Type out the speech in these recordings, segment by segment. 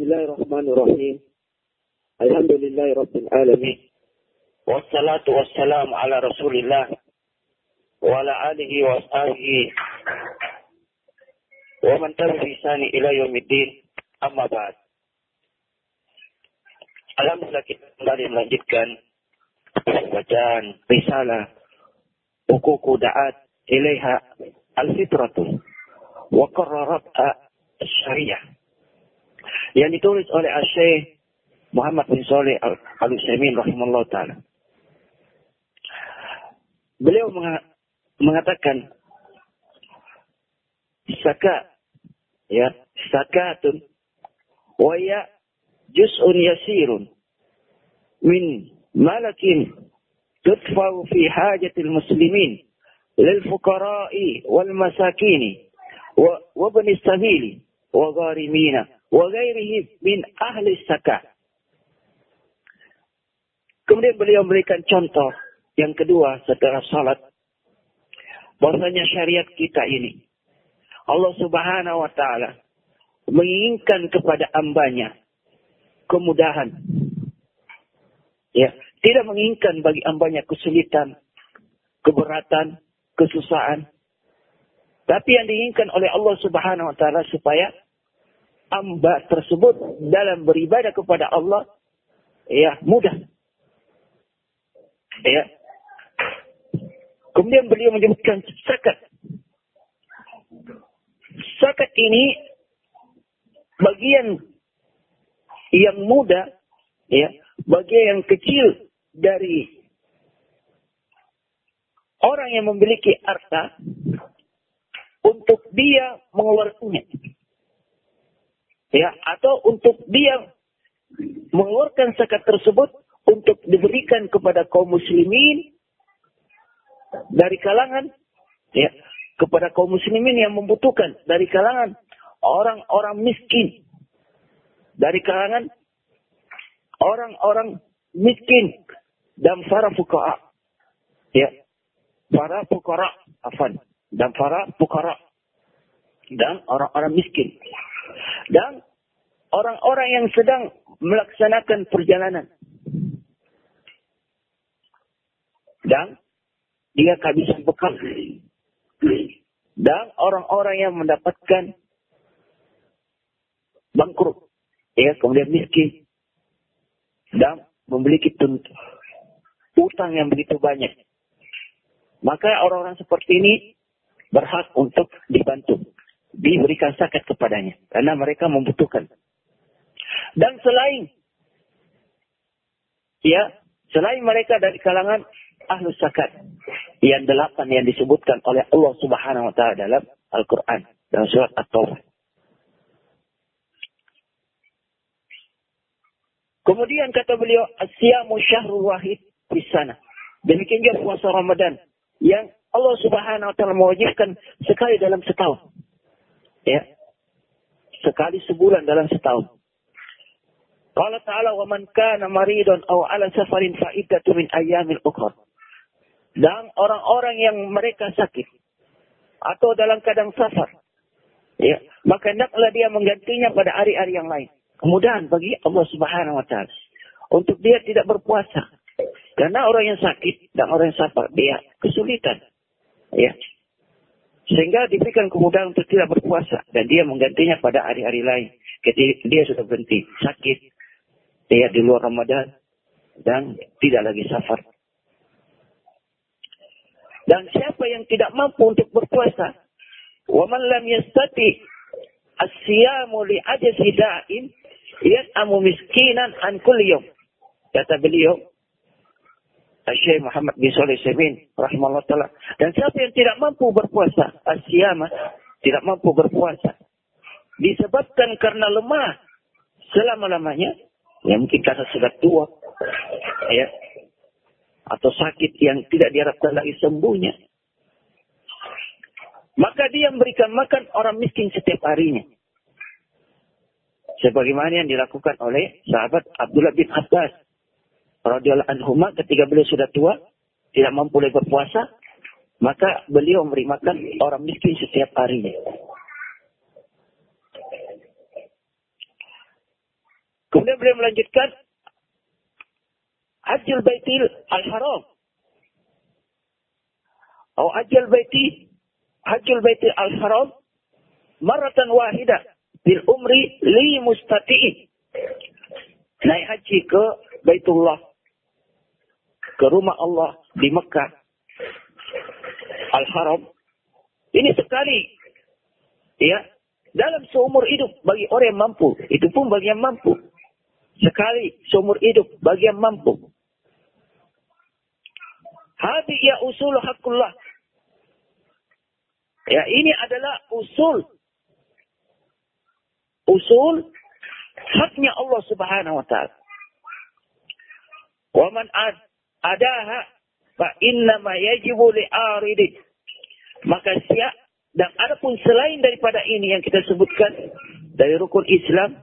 Bismillahirrahmanirrahim. Alhamdulillahi Rabbil Alamin. Wassalatu wassalamu ala Rasulillah wa ala alihi wa ashabihi wa man tabi'a bi ihsani ila yaumiddin. Amma ba'd. Alhamdulillah kita kembali melanjutkan bacaan risalah Huququ Da'at Ilaiha Al-Fitratu wa Qarrarat Syariah yang ditulis oleh Syekh Muhammad bin Shalih Al-Utsaimin rahimahullah ta'ala. Beliau mengatakan sakatun wa ya juz'un yasirun min malakin tudfa'u fi hajatil muslimin lil fuqara'i wal masakini wa ibn as-sabili wa gharimina wa ghairihi min ahli zakat. Kemudian beliau memberikan contoh yang kedua setelah salat, bahwasanya syariat kita ini Allah Subhanahu wa taala menginginkan kepada hambanya kemudahan. Ya, tidak menginginkan bagi hambanya kesulitan, keberatan, kesusahan. Tapi yang diinginkan oleh Allah Subhanahu wa taala supaya hamba tersebut dalam beribadah kepada Allah ya mudah. Ya. Kemudian beliau menyebutkan zakat. Zakat ini bagian yang mudah, ya, bagian yang kecil dari orang yang memiliki harta untuk dia mengeluarkannya. Ya, atau untuk dia mengeluarkan zakat tersebut untuk diberikan kepada kaum muslimin dari kalangan ya, kepada kaum muslimin yang membutuhkan, dari kalangan orang-orang miskin, dari kalangan orang-orang miskin dan para fuqara. Ya. Para fuqara, dan para fuqara dan orang-orang miskin. Dan orang-orang yang sedang melaksanakan perjalanan. Dan dia kehabisan bekal. Dan orang-orang yang mendapatkan bangkrut. Ya, kemudian miskin. Dan memiliki utang yang begitu banyak. Maka orang-orang seperti ini berhak untuk dibantu. Diberikan zakat kepadanya. Karena mereka membutuhkan. Dan selain mereka dari kalangan ahlu zakat yang 8 yang disebutkan oleh Allah Subhanahu wa taala dalam Al-Qur'an dalam surat At-Taubah. Kemudian kata beliau, as-siyamu syahrul wahid fis sanah. Demikian juga puasa Ramadan yang Allah Subhanahu wa taala mewajibkan sekali dalam setahun. Ya. Sekali sebulan dalam setahun. Qala ta'ala wa man kana maridun aw 'ala safarin fa iddatu min ayyamin ukhra. Dan orang-orang yang mereka sakit atau dalam keadaan safar, ya, maka hendaklah dia menggantinya pada hari-hari yang lain. Kemudahan bagi Allah Subhanahu wa taala untuk dia tidak berpuasa. Karena orang yang sakit dan orang yang safar dia kesulitan. Ya. Sehingga diberikan kemudahan untuk tidak berpuasa dan dia menggantinya pada hari-hari lain. Ketika dia sudah berhenti sakit, dia di luar Ramadan dan tidak lagi safar. Dan siapa yang tidak mampu untuk berpuasa, wa man lam yastati as-siyamu li ajzi da'in yat'amu miskinan an kulli yawm. Kata beliau, Syekh Muhammad bin Shalih Al-Utsaimin rahimahullah taala. Dan siapa yang tidak mampu berpuasa, as-siyama, tidak mampu berpuasa disebabkan karena lemah selama-lamanya, ya mungkin karena sudah tua, ya, atau sakit yang tidak diharapkan lagi sembuhnya, maka dia memberikan makan orang miskin setiap harinya. Sebagaimana yang dilakukan oleh sahabat Abdullah bin Abbas radhiyallahu anhuma ketika beliau sudah tua, tidak mampu lagi berpuasa, maka beliau memberi makan orang miskin setiap harinya. Kemudian beliau melanjutkan Hajjul Baitil Al-Haram. Atau Hajjul Baitil Al-Haram maratan wahidah bil umri li mustati'in. Naik haji ke Baitullah, ke rumah Allah di Mekah Al-Haram. Ini sekali, ya, dalam seumur hidup bagi orang yang mampu. Itu pun bagi yang mampu. Sekali seumur hidup bagi yang mampu. Hadi ya usul haqqullah. Ya, ini adalah usul haknya Allah Subhanahu wa taala. Wa man adaha fa inna ma yajibu li'aridi. Maka dan adapun selain daripada ini yang kita sebutkan dari rukun Islam,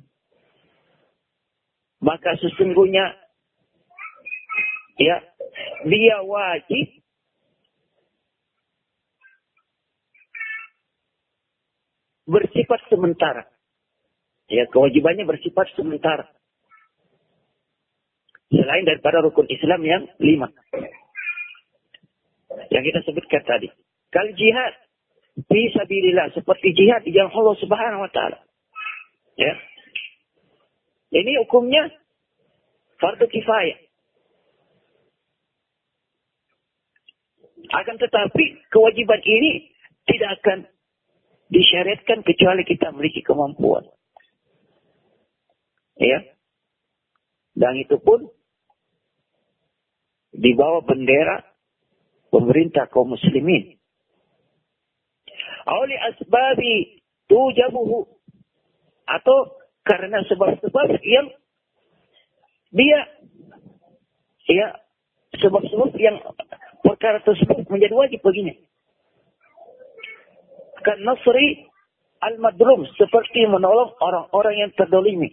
maka sesungguhnya ya dia wajib bersifat sementara. Ya, kewajibannya bersifat sementara. Selain daripada rukun Islam yang 5. Yang kita sebutkan tadi. Kal jihad fi sabilillah, seperti jihad di jalan Allah Subhanahu wa taala. Ya. Ini hukumnya fardu kifayah. Akan tetapi kewajiban ini tidak akan disyariatkan kecuali kita memiliki kemampuan. Ya. Dan itu pun di bawah bendera pemerintah kaum muslimin. Awli asbabi tujabuhu, atau karena sebab-sebab yang dia ya sebab-sebab yang perkara tersebut menjadi wajib baginya. Kan nasri al-madlum, seperti menolong orang-orang yang terdolimi.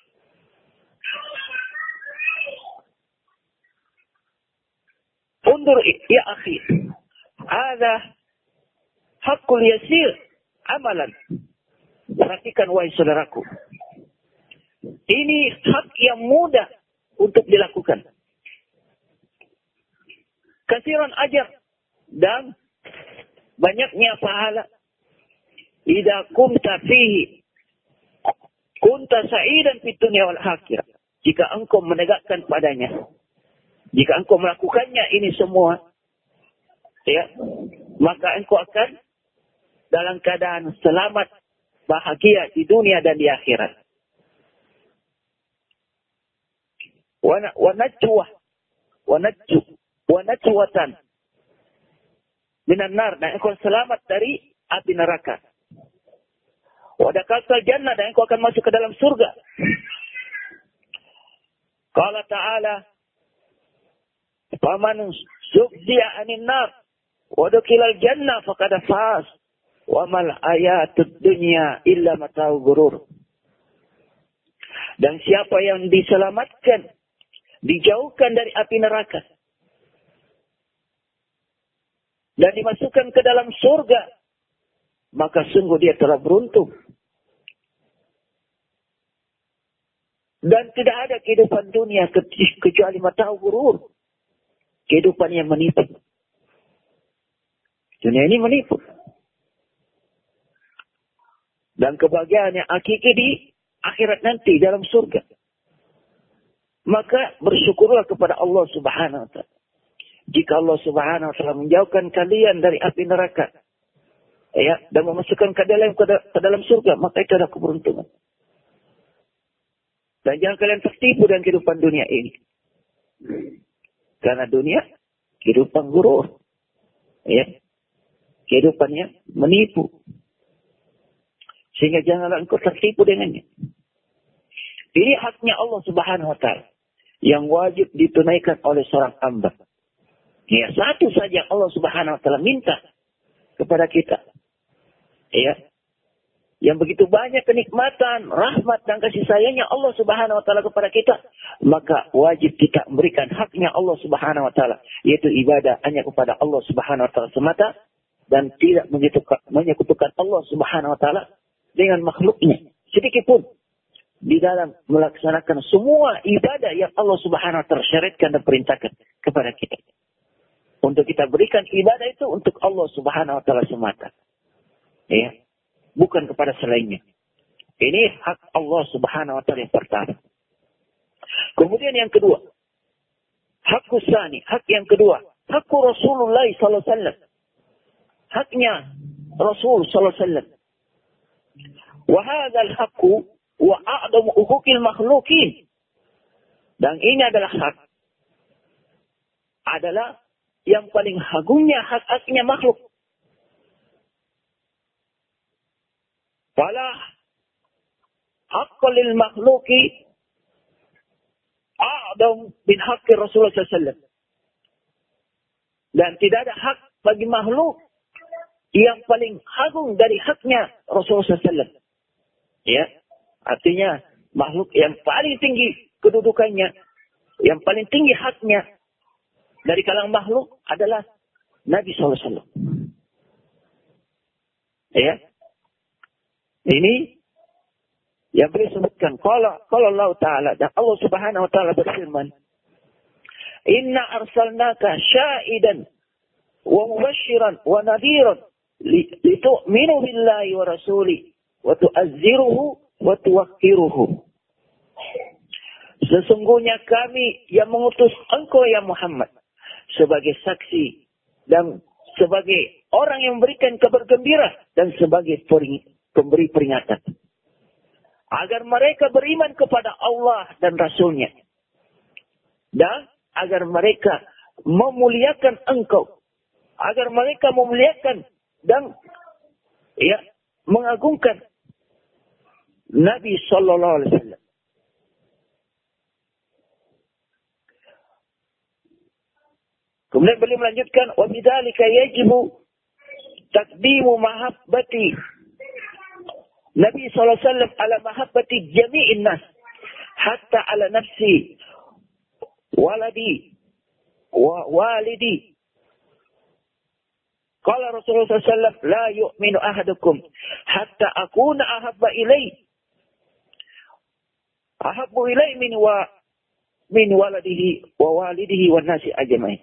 Undur ya akhi, ada hakul yasir amalan. Perhatikan wahai saudaraku. Ini hak yang mudah untuk dilakukan. Kasiran ajar dan banyaknya pahala. Idza kunta fihi kunta sa'idan fid dunya wal akhirah. Jika engkau menegakkan padanya, jika engkau melakukannya ini semua, ya, maka engkau akan dalam keadaan selamat, bahagia di dunia dan di akhirat. Wa najwatan minan nar, dan engkau selamat dari api neraka. Wa dakaltal jannah, dan engkau akan masuk ke dalam surga. Qala ta'ala, faman zuhziya 'anil nar wa dakhalal jannah faqad faz. Wa mal ayatud dunya illa mata'ul ghurur. Dan siapa yang diselamatkan, dijauhkan dari api neraka, dan dimasukkan ke dalam surga, maka sungguh dia telah beruntung. Dan tidak ada kehidupan dunia kecuali mata'ul ghurur. Kehidupan yang menipu. Dunia ini menipu. Dan kebahagiaan yang hakiki di akhirat nanti dalam surga. Maka bersyukurlah kepada Allah Subhanahu wa taala. Jika Allah Subhanahu wa taala menjauhkan kalian dari api neraka, ya, dan memasukkan ke dalam surga, maka itu adalah keberuntungan. Dan jangan kalian tertipu dengan kehidupan dunia ini. Karena dunia kehidupan gurur. Ya. Kehidupannya menipu. Sehingga janganlah engkau tertipu dengannya. Ini haknya Allah Subhanahu wa taala yang wajib ditunaikan oleh seorang hamba. Ya, satu saja Allah Subhanahu wa taala minta kepada kita. Ya. Yang begitu banyak kenikmatan, rahmat dan kasih sayangnya Allah Subhanahu wa taala kepada kita, maka wajib kita memberikan haknya Allah Subhanahu wa taala, yaitu ibadah hanya kepada Allah Subhanahu wa taala semata, dan tidak menyekutukan Allah Subhanahu wa taala dengan makhluknya sedikit pun. di dalam melaksanakan semua ibadah yang Allah Subhanahu wa taala syariatkan dan perintahkan kepada kita. Untuk kita berikan ibadah itu untuk Allah Subhanahu wa taala semata. Ya. Bukan kepada selainnya. Ini hak Allah Subhanahu wa taala yang pertama. Kemudian yang kedua, hak kusani, hak yang kedua, hak Rasulullah sallallahu alaihi wasallam. Haknya Rasul sallallahu alaihi wasallam. Wa hadzal haqqu wa a'damu huquqil makhluqin. Dan ini adalah hak. Adalah yang paling agungnya hak-haknya makhluk. Fala haqqa lil makhluqi a'dam min haqqi Rasulullah sallallahu alaihi wasallam. Dan tidak ada hak bagi makhluk yang paling agung dari haknya Rasulullah sallallahu alaihi wasallam. Ya. Artinya makhluk yang paling tinggi kedudukannya, yang paling tinggi haknya dari kalangan makhluk adalah Nabi SAW. Ya, ini yang beliau sebutkan. Kalau Allah Taala dan Allah Subhanahu Wa Taala berfirman, Inna arsalnaka syahidan wa mubashiran wa nadhiran litu'minu billahi wa rasuli wa tu'azziruhu wa tuwaqqiruhu. Sesungguhnya kami yang mengutus engkau ya Muhammad sebagai saksi dan sebagai orang yang memberikan kabar gembira dan sebagai pemberi peringatan. Agar mereka beriman kepada Allah dan Rasulnya. Dan agar mereka memuliakan engkau. Agar mereka memuliakan dan mengagungkan Nabi sallallahu alaihi wasallam. Kemudian beliau melanjutkan, wa bidzalika yajibu taqdimu mahabbati Nabi sallallahu alaihi wasallam ala mahabbati jami'in nas hatta ala nafsi waladi wa walidi. Qala Rasulullah sallallahu alaihi wasallam la yu'minu ahadukum hatta akuna ahabbu ilai min waladihi wa walidihi wan nasi ajmain.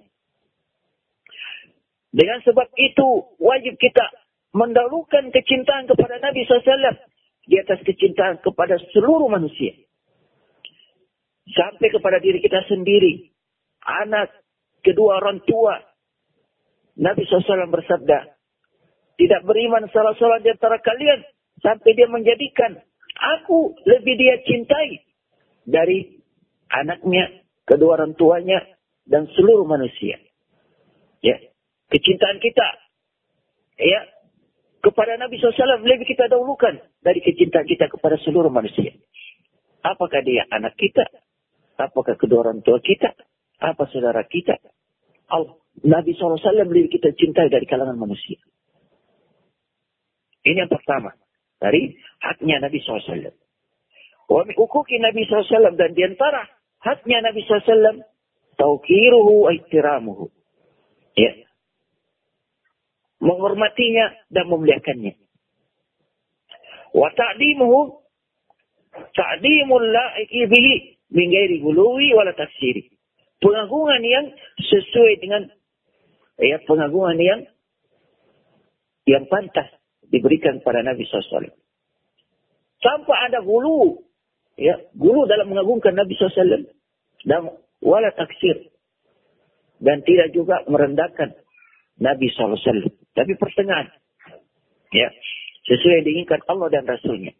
Dengan sebab itu wajib kita mendahulukan kecintaan kepada Nabi SAW di atas kecintaan kepada seluruh manusia. Sampai kepada diri kita sendiri, anak, kedua orang tua. Nabi SAW bersabda, tidak beriman salah seorang di antara kalian sampai dia menjadikan aku lebih dia cintai dari anaknya, kedua orang tuanya, dan seluruh manusia. Ya, kecintaan kita, ya, kepada Nabi SAW lebih kita dahulukan dari kecintaan kita kepada seluruh manusia. Apakah dia anak kita? Apakah kedua orang tua kita? Apa saudara kita? Nabi SAW lebih kita cintai dari kalangan manusia. Ini yang pertama. Dari haknya Nabi SAW. Wa min huquqi Nabi SAW. Dan diantara haknya Nabi SAW. Tauqiruhu wa ihtiramuhu. Ya. Menghormatinya dan memuliakannya. Wa ta'dimuhu. Ta'dimul la'iqi bihi. Min ghairi guluwi wala taksiri. Pengagungan yang sesuai dengan pengagungan yang pantas diberikan pada Nabi SAW. Tanpa ada gulu dalam mengagungkan Nabi SAW dan wala taksir, dan tidak juga merendahkan Nabi SAW. Tapi pertengahan, sesuai yang diinginkan Allah dan Rasulnya.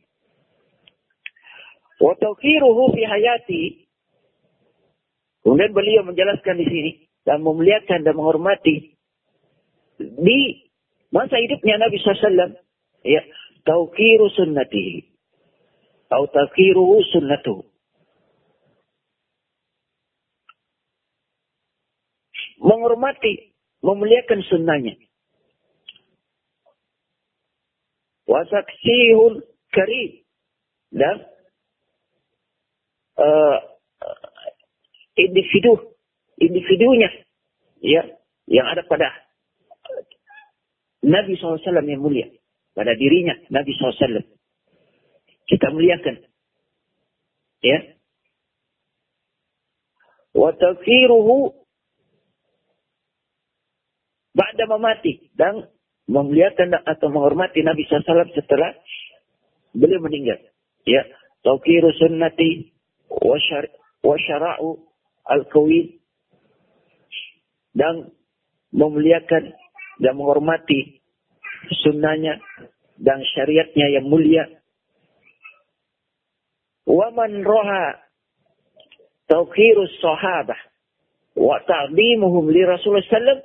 Wa tawqiruhu fi hayati. Kemudian beliau menjelaskan di sini dan memuliakan dan menghormati di masa hidupnya Nabi SAW. Ya, tauqiru sunnatihi atau tauqiru sunnatuhu. Menghormati, memuliakan sunnahnya. Wa taksihul karim, dan individunya yang ada pada Nabi SAW yang mulia, pada dirinya Nabi SAW kita muliakan, Ya. Wa tawqiruhu ba'da mamati, dan memuliakan atau menghormati Nabi SAW setelah beliau meninggal. Ya, tawqiru sunnati wa syara'u al-qawi, dan memuliakan dan menghormati sunnahnya dan syariatnya yang mulia. Wa man raha tawqiru sahabah wa ta'zimuhum li Rasulullah sallallahu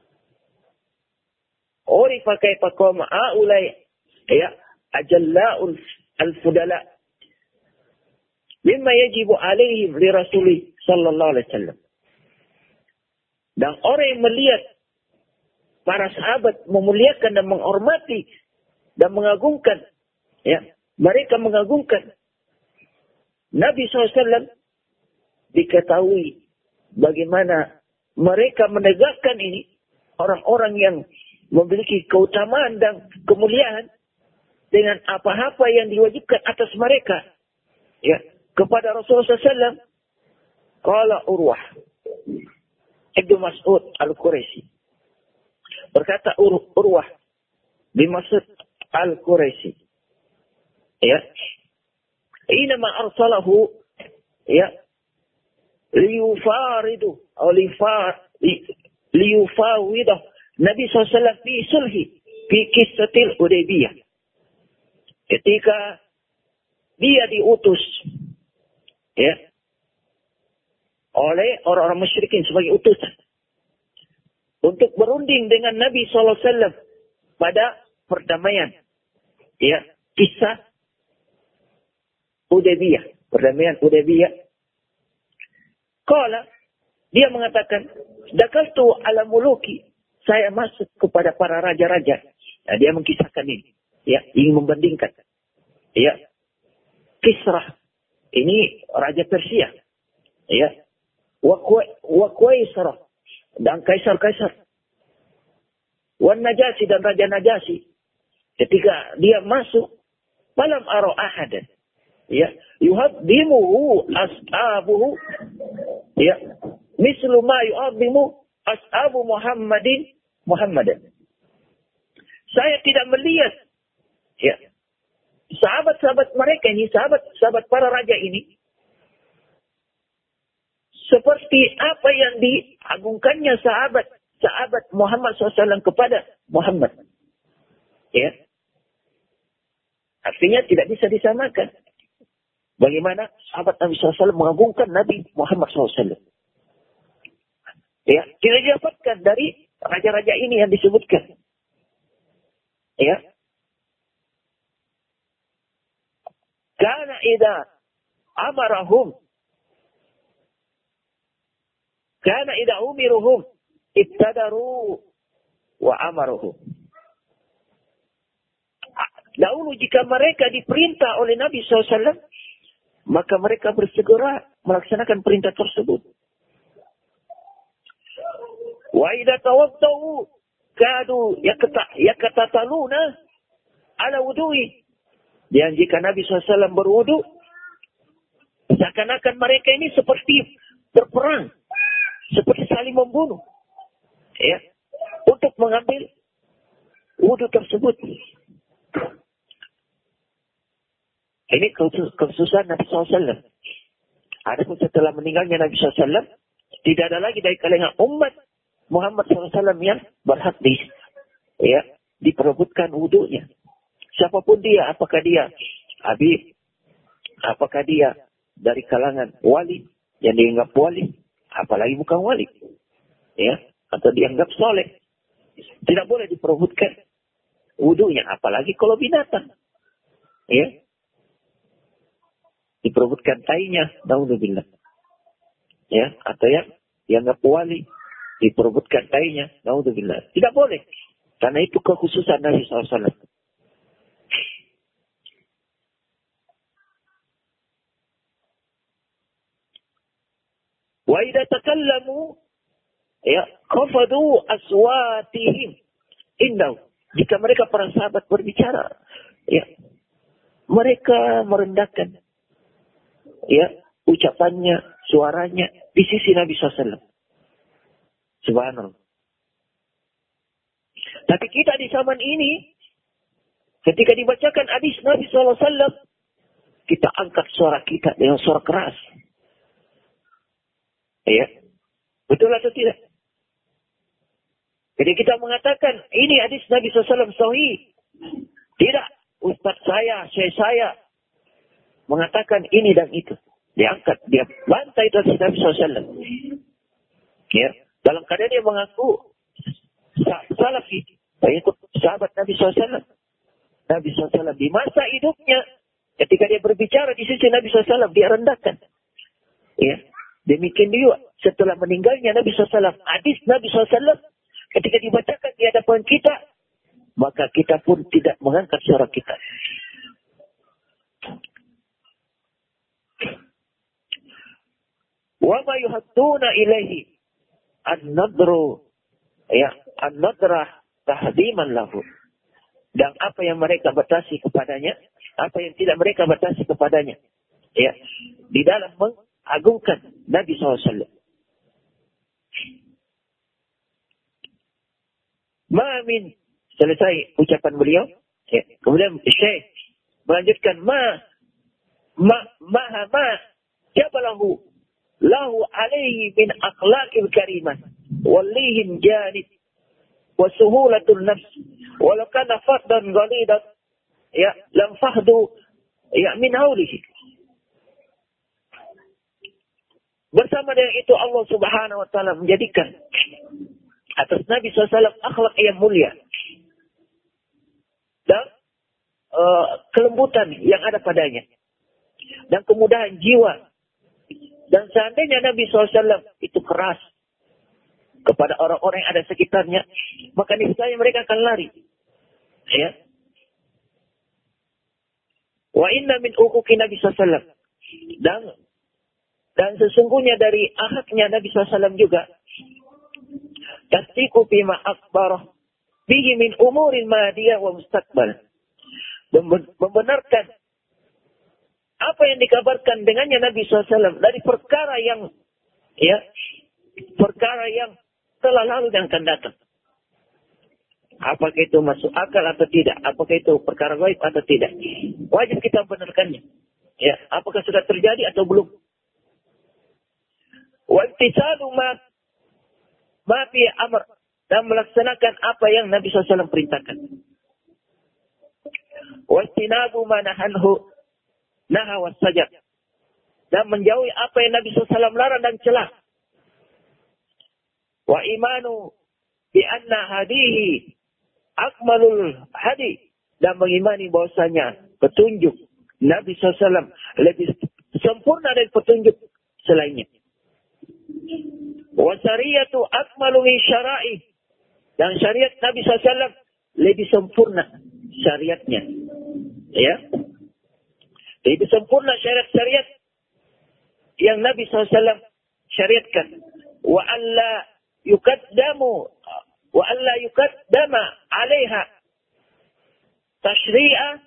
urifa kaifa qama aulai ya ajalla'ul al-fudala mimma yajibu alaihim li Rasulih sallallahu alaihi wasallam. Dan orang yang melihat para sahabat memuliakan dan menghormati dan mengagungkan, ya, mereka mengagungkan Nabi SAW, diketahui bagaimana mereka menegakkan ini, orang-orang yang memiliki keutamaan dan kemuliaan dengan apa-apa yang diwajibkan atas mereka, ya, kepada Rasulullah SAW. Qala Urwah Ibnu Mas'ud Al-Quraisy, berkata Urwah bin Mas'ud Al-Quraisy, ya, inama arsalahu, ya, liyufaridu atau liyufawidah Nabi SAW fi sulhi fi kissatil Hudaybiyah. Ketika dia diutus, ya, oleh orang-orang musyrikin sebagai utusan untuk berunding dengan Nabi SAW pada perdamaian, ya, kisah Hudaybiyah, perdamaian Hudaybiyah. Qala, dia mengatakan, dakaltu ala muluki, saya masuk kepada para raja-raja. Nah, dia mengisahkan ini, ya, ingin membandingkan, ya, Kisra, ini raja Persia, ya, wa Qaisar, dan kaisar-kaisar, wa Najasyi, dan raja Najasyi. Ketika dia masuk, falam ara ahadan, ya, yuhaddimuhu ashabuhu, ya, mislu ma yu'adhimu ashabu Muhammadan. Saya tidak melihat, ya, sahabat-sahabat mereka ini, sahabat para raja ini, seperti apa yang diagungkannya sahabat Muhammad SAW kepada Muhammad. Ya. Artinya tidak bisa disamakan. Bagaimana sahabat Nabi SAW mengagungkan Nabi Muhammad SAW. Ya, tidak didapatkan dari raja-raja ini yang disebutkan. Ya. Karena idza amarahum, karena idza umiruhum ibtadaru wa amaruhum. Dahulu jika mereka diperintah oleh Nabi SAW, maka mereka bersegera melaksanakan perintah tersebut. Wa idza tawaddau kadu yakatataluna ala wudu'i. Dan jika Nabi SAW berwudu, seakan-akan mereka ini seperti berperang, seperti saling membunuh, ya, untuk mengambil wudu tersebut. Ini kekhususan Nabi SAW. Adapun setelah meninggalnya Nabi SAW, tidak ada lagi dari kalangan umat Muhammad SAW yang berhak diperebutkan wudunya. Siapapun dia, apakah dia Habib, apakah dia dari kalangan wali yang dianggap wali, apalagi bukan wali, ya, atau dianggap soleh, tidak boleh diperebutkan wudunya, apalagi kalau binatang, ya, diperebutkan tainya, naudzubillah, ya, atau yang dianggap wali diperebutkan tainya, naudzubillah, tidak boleh, karena itu kekhususan Nabi SAW. Wa idza takallamu, ya, khafadu aswatihim indahu. Jika mereka para sahabat berbicara, ya, mereka merendahkan ya, ucapannya, suaranya di sisi Nabi SAW. Subhanallah. Tapi kita di zaman ini, ketika dibacakan hadis Nabi SAW, kita angkat suara kita dengan suara keras. Ya, betul atau tidak? Jadi kita mengatakan, ini hadis Nabi SAW sahih. Tidak, ustaz saya mengatakan ini dan itu. Diangkat, dia bantai itu hadis Nabi SAW. Ya, dalam keadaan dia mengaku salafi, ikut sahabat Nabi SAW. Nabi SAW di masa hidupnya, ketika dia berbicara di sisi Nabi SAW, dia rendahkan. Ya, demikian juga setelah meninggalnya Nabi SAW, hadis Nabi SAW ketika dibacakan di hadapan kita, maka kita pun tidak mengangkat suara kita. Wa ma yuhadduna ilaihi an-nadru, ya, an-nadrah tahdiman lahu. Dan apa yang mereka batasi kepadanya, apa yang tidak mereka batasi kepadanya, ya, di dalam mengagungkan Nabi SAW. Ma'amin, selesai ucapan beliau, ya. Kemudian Syekh melanjutkan ma jabalahu lahu alaihi min akhlaqil karimah walihin janib wa suhulatul nafs walau kana fardan ghalidat, ya, lam fahdu, ya, min haulihi. Bersama dengan itu Allah Subhanahu wa taala menjadikan atas Nabi SAW akhlak yang mulia dan kelembutan yang ada padanya dan kemudahan jiwa. Dan seandainya Nabi SAW itu keras kepada orang-orang yang ada sekitarnya, maka niscaya mereka akan lari. Ya. Wa inna min uquqi Nabi SAW. Dan sesungguhnya dari akhlaknya Nabi SAW juga, tasdiqu bima akhbarah bihi min umurin madiyah wa mustaqbal. Membenarkan apa yang dikabarkan dengannya Nabi SAW dari perkara yang, ya, perkara yang telah lalu dan akan datang. Apakah itu masuk akal atau tidak? Apakah itu perkara gaib atau tidak? Wajib kita membenarkannya. Ya, apakah sudah terjadi atau belum? Wa imtisalu ma fi amr, dan melaksanakan apa yang Nabi SAW perintahkan. Wa istinabu ma naha wassajar, dan menjauhi apa yang Nabi SAW larang dan celah. Wa imanu bi anna hadihi akmalul hadi, dan mengimani bahwasanya petunjuk Nabi SAW lebih sempurna dari petunjuk selainnya. Wa syariatu akmalu min syara'i, dan syariat Nabi SAW lebih sempurna syariatnya. Ya, lebih sempurna syariat-syariat yang Nabi SAW syariatkan. Wa alla yuqaddama alaiha tashri'a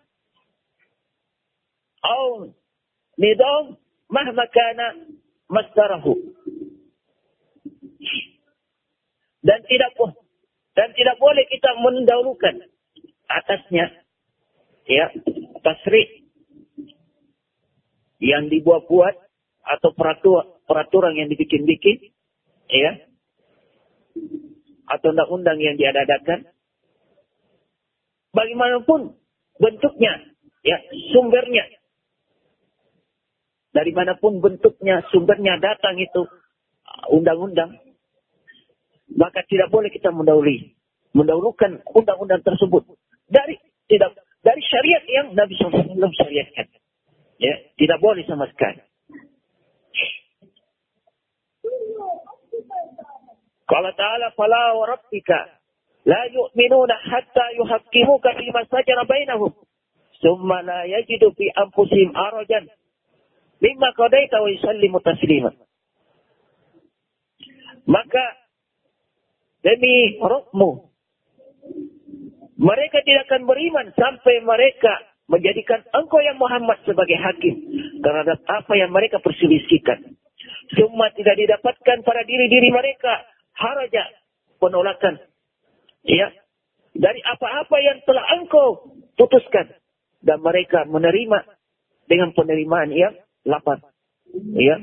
au nidam mahma kana masdarahu. Dan tidak boleh kita mendahulukan atasnya, ya, tasri' yang dibuat-buat atau peraturan yang dibikin-bikin, ya, atau undang-undang yang diadakan, bagaimanapun bentuknya, ya, sumbernya, dari manapun bentuknya, sumbernya datang itu undang-undang, maka tidak boleh kita mendahulukan undang-undang tersebut dari syariat yang Nabi SAW syariatkan. Ya, tidak boleh sama sekali. Qala ta'ala fala wa rabbika la yu'minuna hatta yuhaqqimuka fima shajara bainahum thumma la yajidu fi anfusihim harajan mimma qadaita wa yusallimu taslima. Maka demi Rabbmu, mereka tidak akan beriman sampai mereka menjadikan engkau yang Muhammad sebagai hakim terhadap apa yang mereka perselisihkan. Semua tidak didapatkan pada diri-diri mereka haraja, penolakan, ya, dari apa-apa yang telah engkau putuskan, dan mereka menerima dengan penerimaan yang lapang. Ya.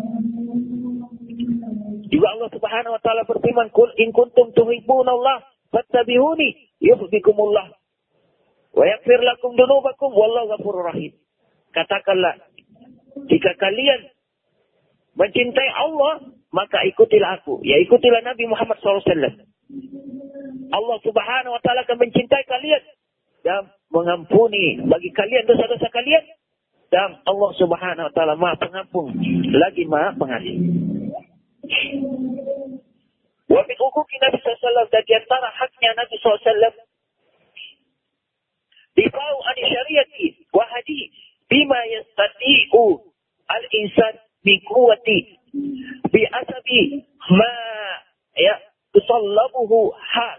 Juga Allah Subhanahu wa taala berfirman, "Qul in kuntum tuhibbunallah fattabi'uni yuhibbukumullah wa yaghfir lakum dzunubakum wallahu ghafurur rahim." Katakanlah, jika kalian mencintai Allah, maka ikutilah aku. Ya, ikutilah Nabi Muhammad SAW. Allah Subhanahu wa taala akan mencintai kalian dan mengampuni bagi kalian dosa-dosa kalian. Dan Allah Subhanahu wa taala Maha Pengampun lagi Maha Pengasih. Wa min huquqi Nabi SAW, dan di antara haknya Nabi SAW, difa'u an syariati wa hadi bima yastati'u al-insan min quwwati bi asabi ma ya tusallabuhu hal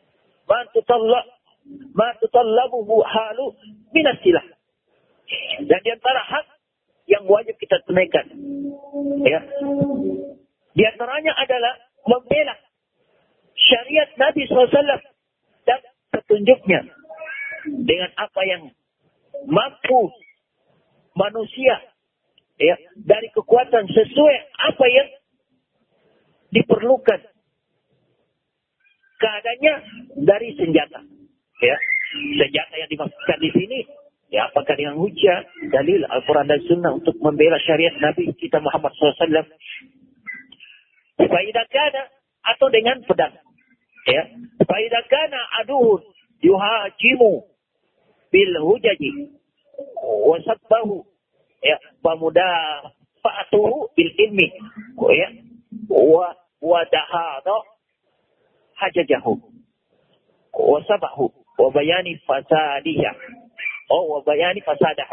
ma tutallabuhu halu min as-silah. Dan di antara hak yang wajib kita tunaikan, ya, di antaranya adalah membela syariat Nabi SAW dan petunjuknya dengan apa yang mampu manusia, ya, dari kekuatan sesuai apa yang diperlukan keadaannya dari senjata, ya. Senjata yang dimaksudkan di sini, ya, apakah dengan hujah, dalil Al-Quran dan Sunnah untuk membela syariat Nabi kita Muhammad SAW. Faidakana, atau dengan pedang. Ya. Faidakana aduhun yuhajimu bil hujaji wasabbahu, ya, pamuda fa'atuhu bil ilmi, ya, wa dahada hajajahu wasabahu wa bayani fasadiyah. Wa bayani fasadah.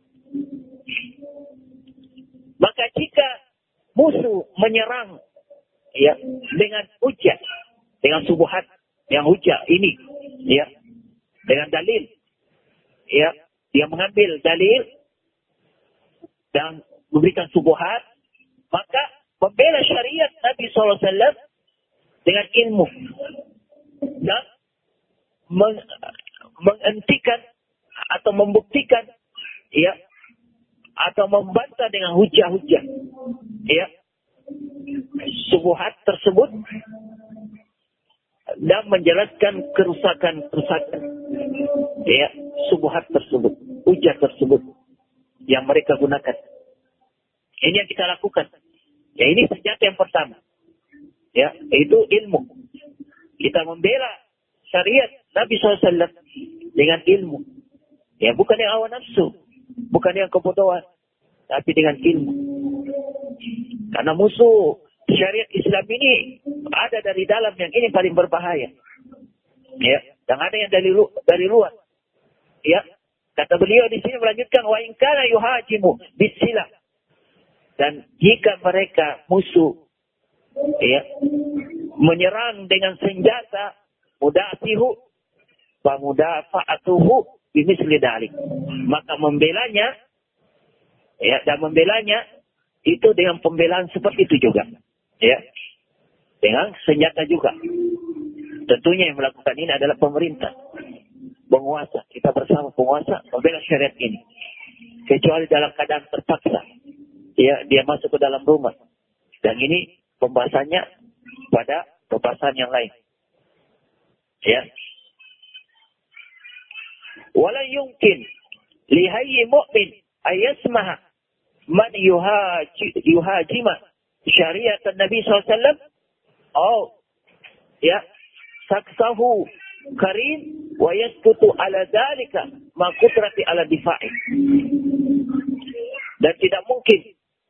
Maka jika musuh menyerang, ya, dengan hujah, dengan subuhat yang hujah ini, ya, dengan dalil, ya, dia mengambil dalil dan memberikan subuhat, maka membela syariat Nabi SAW dengan ilmu dan menghentikan atau membuktikan, ya, atau membantah dengan hujah-hujah, ya, subuhat tersebut dan menjelaskan kerusakan-kerusakan, ya, subuhat tersebut, hujah tersebut yang mereka gunakan. Ini yang kita lakukan. Ya, ini senjata yang pertama, ya, itu ilmu. Kita membela syariat Nabi SAW dengan ilmu. Ya, bukan yang hawa nafsu, bukan yang kebodohan, tapi dengan ilmu. Karena musuh syariat Islam ini ada dari dalam, yang ini paling berbahaya. Ya, dan ada yang dari luar. Ya, kata beliau di sini melanjutkan, wa in kana yuhajimu bisilah. Dan jika mereka musuh, ya, menyerang dengan senjata, mudasihu fa mudafa'atuhu bimisli dalik, maka membelanya, ya, dan membelanya itu dengan pembelaan seperti itu juga, ya, dengan senjata juga. Tentunya yang melakukan ini adalah pemerintah, penguasa. Kita bersama penguasa membela syariat ini, kecuali dalam keadaan terpaksa, ya, dia masuk ke dalam rumah, dan ini pembahasannya pada pembahasan yang lain, ya. Wala yumkin lihayyi mu'min ayasmaha man yuhajima syariat Nabi SAW, oh, ya, saksahu karim wa yaskutu ala dhalika ma qudrati ala difa'i. Dan tidak mungkin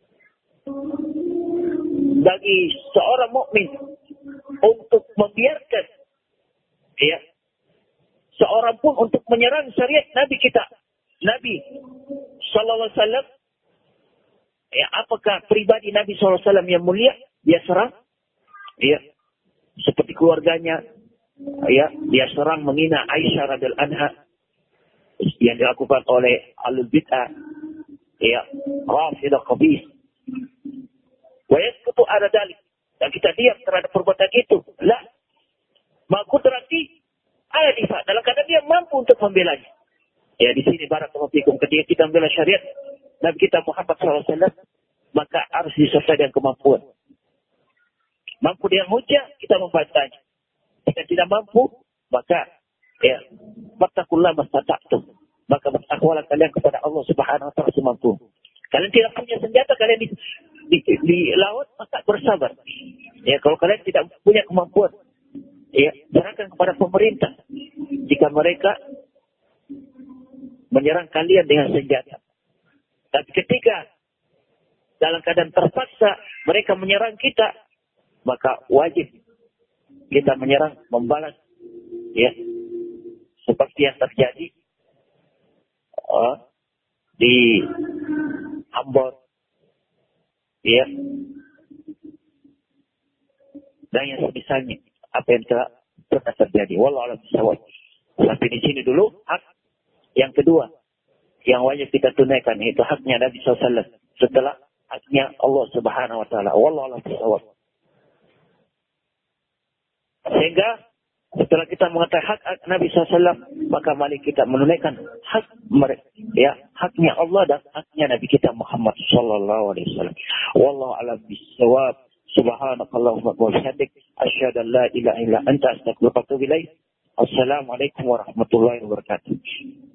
bagi seorang mukmin untuk membiarkan, ya, seorang pun untuk menyerang syariat Nabi kita, Nabi Sallallahu Alaihi Wasallam. Ya, apakah pribadi Nabi Sallallahu Alaihi Wasallam yang mulia dia serang? Ya, seperti keluarganya, ya, dia serang menghina Aisyah radhiyallahu anha. yang dilakukan oleh alul bid'ah, ya, rafidah khabith. Wa yasqutu ala dalik. Dan kita diam terhadap perbuatan itu. La. Maqudrati ala difa. Dalam keadaan dia mampu untuk membelanya. Ya, di sini barakallahu fikum, ketika kita membela syariat Nabi kita Muhammad SAW, maka harus disertai dengan kemampuan. Mampu dengan hujah, kita membantahnya. Jika tidak mampu, maka ya, wattaqullah mastata'tum. Maka bertakwalah kalian kepada Allah Subhanahu wa taala semampu. Kalian tidak punya senjata, kalian di laut, maka bersabar. Ya, kalau kalian tidak punya kemampuan, ya, serahkan kepada pemerintah. Jika mereka menyerang kalian dengan senjata. Tapi ketika dalam keadaan terpaksa mereka menyerang kita, maka wajib kita menyerang, membalas. Ya, seperti yang terjadi di Ambon, ya, dan yang semisalnya, apa yang telah pernah terjadi. Wallahu a'lam bishawab. Sampai di sini dulu. Hak yang kedua yang wajib kita tunaikan, yaitu haknya Nabi SAW setelah haknya Allah Subhanahu wa taala. Wallahu a'lam bishawab. Sehingga setelah kita mengetahui hak Nabi SAW, maka mari kita menunaikan hak mereka, ya, haknya Allah dan haknya Nabi kita Muhammad sallallahu alaihi wasallam. Wallahu a'lam bishawab. Subhanakallahumma wa bihamdik, asyhadu an la ilaha illa anta, astaghfiruka wa atubu ilaik. Assalamualaikum warahmatullahi wabarakatuh.